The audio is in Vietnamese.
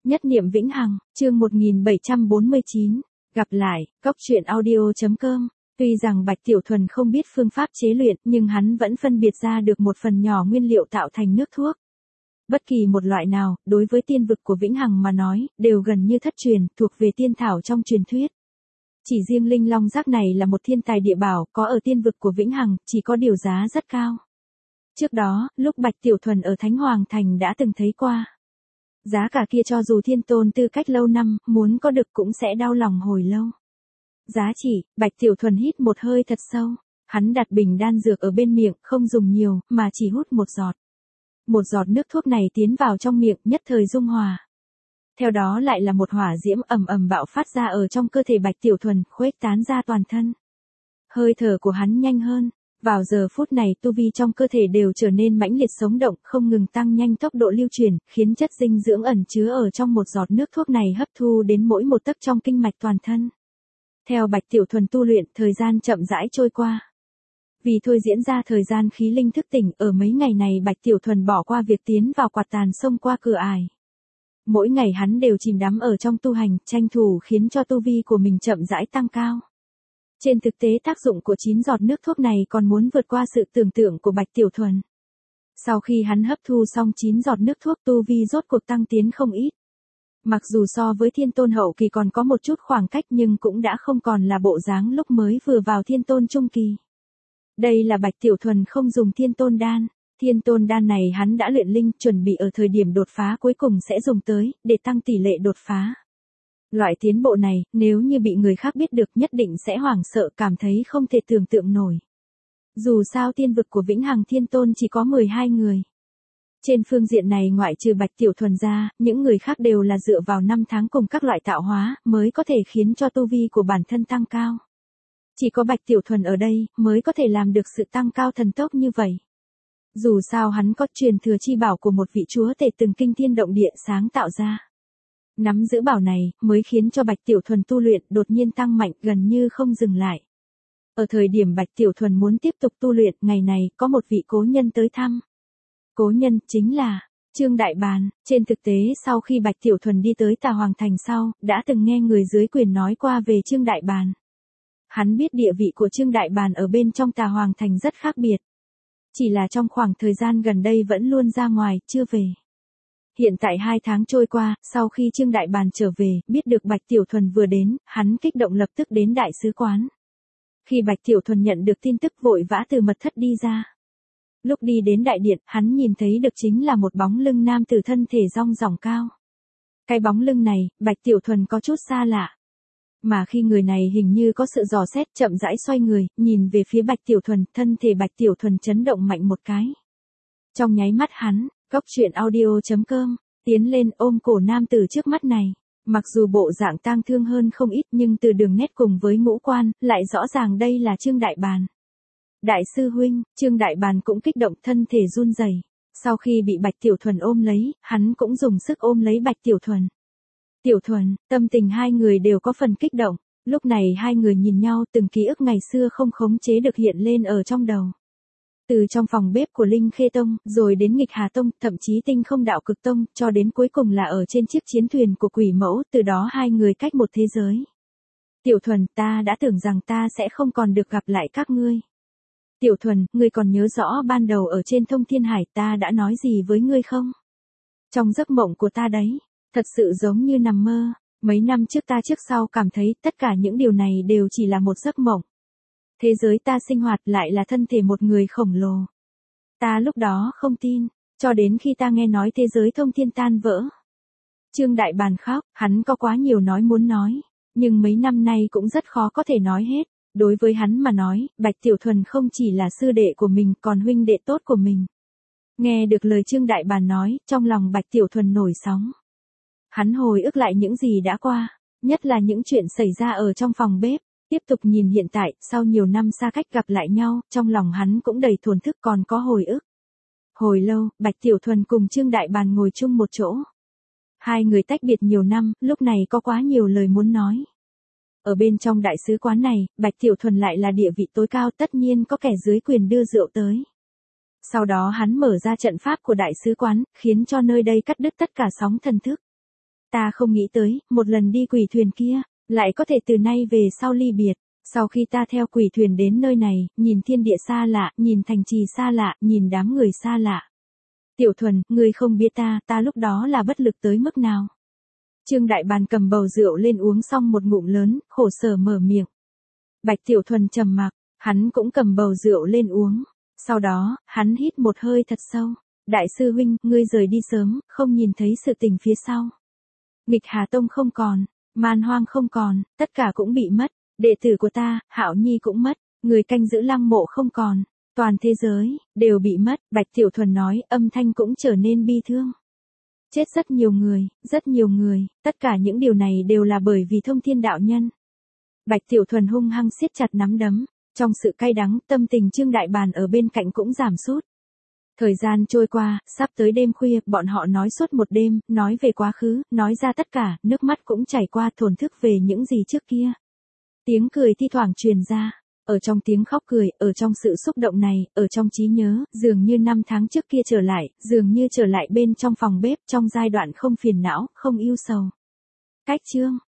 Nhất niệm vĩnh hằng, chương 1749, gặp lại, cóc truyện audio.com. Tuy rằng Bạch Tiểu Thuần không biết phương pháp chế luyện, nhưng hắn vẫn phân biệt ra được một phần nhỏ nguyên liệu tạo thành nước thuốc. Bất kỳ một loại nào, đối với tiên vực của vĩnh hằng mà nói, đều gần như thất truyền, thuộc về tiên thảo trong truyền thuyết. Chỉ riêng linh long giác này là một thiên tài địa bảo, có ở tiên vực của vĩnh hằng, chỉ có điều giá rất cao. Trước đó, lúc Bạch Tiểu Thuần ở Thánh Hoàng Thành đã từng thấy qua. Giá cả kia cho dù thiên tôn tư cách lâu năm, muốn có được cũng sẽ đau lòng hồi lâu. Giá trị, Bạch Tiểu Thuần hít một hơi thật sâu. Hắn đặt bình đan dược ở bên miệng, không dùng nhiều, mà chỉ hút một giọt. Một giọt nước thuốc này tiến vào trong miệng, nhất thời dung hòa. Theo đó lại là một hỏa diễm ầm ầm bạo phát ra ở trong cơ thể Bạch Tiểu Thuần, khuếch tán ra toàn thân. Hơi thở của hắn nhanh hơn. Vào giờ phút này tu vi trong cơ thể đều trở nên mãnh liệt sống động, không ngừng tăng nhanh tốc độ lưu truyền, khiến chất dinh dưỡng ẩn chứa ở trong một giọt nước thuốc này hấp thu đến mỗi một tấc trong kinh mạch toàn thân. Theo Bạch Tiểu Thuần tu luyện, thời gian chậm rãi trôi qua. Vì thôi diễn ra thời gian khí linh thức tỉnh, ở mấy ngày này Bạch Tiểu Thuần bỏ qua việc tiến vào quạt tàn xông qua cửa ải. Mỗi ngày hắn đều chìm đắm ở trong tu hành, tranh thủ khiến cho tu vi của mình chậm rãi tăng cao. Trên thực tế tác dụng của 9 giọt nước thuốc này còn muốn vượt qua sự tưởng tượng của Bạch Tiểu Thuần. Sau khi hắn hấp thu xong 9 giọt nước thuốc, tu vi rốt cuộc tăng tiến không ít. Mặc dù so với thiên tôn hậu kỳ còn có một chút khoảng cách nhưng cũng đã không còn là bộ dáng lúc mới vừa vào thiên tôn trung kỳ. Đây là Bạch Tiểu Thuần không dùng thiên tôn đan. Thiên tôn đan này hắn đã luyện linh, chuẩn bị ở thời điểm đột phá cuối cùng sẽ dùng tới, để tăng tỷ lệ đột phá. Loại tiến bộ này, nếu như bị người khác biết được nhất định sẽ hoảng sợ, cảm thấy không thể tưởng tượng nổi. Dù sao tiên vực của Vĩnh Hằng Thiên Tôn chỉ có 12 người. Trên phương diện này ngoại trừ Bạch Tiểu Thuần ra, những người khác đều là dựa vào năm tháng cùng các loại tạo hóa, mới có thể khiến cho tu vi của bản thân tăng cao. Chỉ có Bạch Tiểu Thuần ở đây, mới có thể làm được sự tăng cao thần tốc như vậy. Dù sao hắn có truyền thừa chi bảo của một vị chúa tể từng kinh thiên động địa sáng tạo ra. Nắm giữ bảo này, mới khiến cho Bạch Tiểu Thuần tu luyện đột nhiên tăng mạnh, gần như không dừng lại. Ở thời điểm Bạch Tiểu Thuần muốn tiếp tục tu luyện, ngày này, có một vị cố nhân tới thăm. Cố nhân, chính là Trương Đại Bàn. Trên thực tế sau khi Bạch Tiểu Thuần đi tới Tà Hoàng Thành sau, đã từng nghe người dưới quyền nói qua về Trương Đại Bàn. Hắn biết địa vị của Trương Đại Bàn ở bên trong Tà Hoàng Thành rất khác biệt. Chỉ là trong khoảng thời gian gần đây vẫn luôn ra ngoài, chưa về. Hiện tại 2 tháng trôi qua, sau khi Trương Đại Bàn trở về, biết được Bạch Tiểu Thuần vừa đến, hắn kích động lập tức đến đại sứ quán. Khi Bạch Tiểu Thuần nhận được tin tức vội vã từ mật thất đi ra. Lúc đi đến đại điện, hắn nhìn thấy được chính là một bóng lưng nam tử thân thể rong ròng cao. Cái bóng lưng này, Bạch Tiểu Thuần có chút xa lạ. Mà khi người này hình như có sự dò xét, chậm rãi xoay người, nhìn về phía Bạch Tiểu Thuần, thân thể Bạch Tiểu Thuần chấn động mạnh một cái. Trong nháy mắt hắn, cóc truyện audio.com, tiến lên ôm cổ nam tử trước mắt này. Mặc dù bộ dạng tang thương hơn không ít nhưng từ đường nét cùng với ngũ quan, lại rõ ràng đây là Trương Đại Bàn. Đại sư huynh, Trương Đại Bàn cũng kích động, thân thể run rẩy. Sau khi bị Bạch Tiểu Thuần ôm lấy, hắn cũng dùng sức ôm lấy Bạch Tiểu Thuần. Tiểu Thuần, tâm tình hai người đều có phần kích động. Lúc này hai người nhìn nhau, từng ký ức ngày xưa không khống chế được hiện lên ở trong đầu. Từ trong phòng bếp của Linh Khê Tông, rồi đến Nghịch Hà Tông, thậm chí Tinh Không Đạo Cực Tông, cho đến cuối cùng là ở trên chiếc chiến thuyền của Quỷ Mẫu, từ đó hai người cách một thế giới. Tiểu Thuần, ta đã tưởng rằng ta sẽ không còn được gặp lại các ngươi. Tiểu Thuần, ngươi còn nhớ rõ ban đầu ở trên Thông Thiên Hải ta đã nói gì với ngươi không? Trong giấc mộng của ta đấy, thật sự giống như nằm mơ, mấy năm trước ta trước sau cảm thấy tất cả những điều này đều chỉ là một giấc mộng. Thế giới ta sinh hoạt lại là thân thể một người khổng lồ. Ta lúc đó không tin, cho đến khi ta nghe nói thế giới thông thiên tan vỡ. Trương Đại Bàn khóc, hắn có quá nhiều nói muốn nói, nhưng mấy năm nay cũng rất khó có thể nói hết. Đối với hắn mà nói, Bạch Tiểu Thuần không chỉ là sư đệ của mình còn huynh đệ tốt của mình. Nghe được lời Trương Đại Bàn nói, trong lòng Bạch Tiểu Thuần nổi sóng. Hắn hồi ức lại những gì đã qua, nhất là những chuyện xảy ra ở trong phòng bếp. Tiếp tục nhìn hiện tại, sau nhiều năm xa cách gặp lại nhau, trong lòng hắn cũng đầy thổn thức còn có hồi ức. Hồi lâu, Bạch Tiểu Thuần cùng Trương Đại Bàn ngồi chung một chỗ. Hai người tách biệt nhiều năm, lúc này có quá nhiều lời muốn nói. Ở bên trong đại sứ quán này, Bạch Tiểu Thuần lại là địa vị tối cao, tất nhiên có kẻ dưới quyền đưa rượu tới. Sau đó hắn mở ra trận pháp của đại sứ quán, khiến cho nơi đây cắt đứt tất cả sóng thần thức. Ta không nghĩ tới, một lần đi quỷ thuyền kia, lại có thể từ nay về sau ly biệt. Sau khi ta theo quỷ thuyền đến nơi này, nhìn thiên địa xa lạ, nhìn thành trì xa lạ, nhìn đám người xa lạ. Tiểu Thuần, ngươi không biết ta lúc đó là bất lực tới mức nào. Trương Đại Bàn cầm bầu rượu lên uống xong một ngụm lớn, khổ sở mở miệng. Bạch Tiểu Thuần trầm mặc, hắn cũng cầm bầu rượu lên uống. Sau đó, hắn hít một hơi thật sâu. Đại sư huynh, ngươi rời đi sớm, không nhìn thấy sự tình phía sau. Nghịch Hà Tông không còn, Man Hoang không còn, tất cả cũng bị mất. Đệ tử của ta, Hạo Nhi cũng mất, người canh giữ lăng mộ không còn, toàn thế giới, đều bị mất. Bạch Tiểu Thuần nói, âm thanh cũng trở nên bi thương. Chết rất nhiều người, tất cả những điều này đều là bởi vì Thông Thiên đạo nhân. Bạch Tiểu Thuần hung hăng siết chặt nắm đấm, trong sự cay đắng, tâm tình Trương Đại Bàn ở bên cạnh cũng giảm sút. Thời gian trôi qua, sắp tới đêm khuya, bọn họ nói suốt một đêm, nói về quá khứ, nói ra tất cả, nước mắt cũng chảy qua thổn thức về những gì trước kia. Tiếng cười thi thoảng truyền ra, ở trong tiếng khóc cười, ở trong sự xúc động này, ở trong trí nhớ, dường như 5 tháng trước kia trở lại, dường như trở lại bên trong phòng bếp, trong giai đoạn không phiền não, không ưu sầu. Cách chương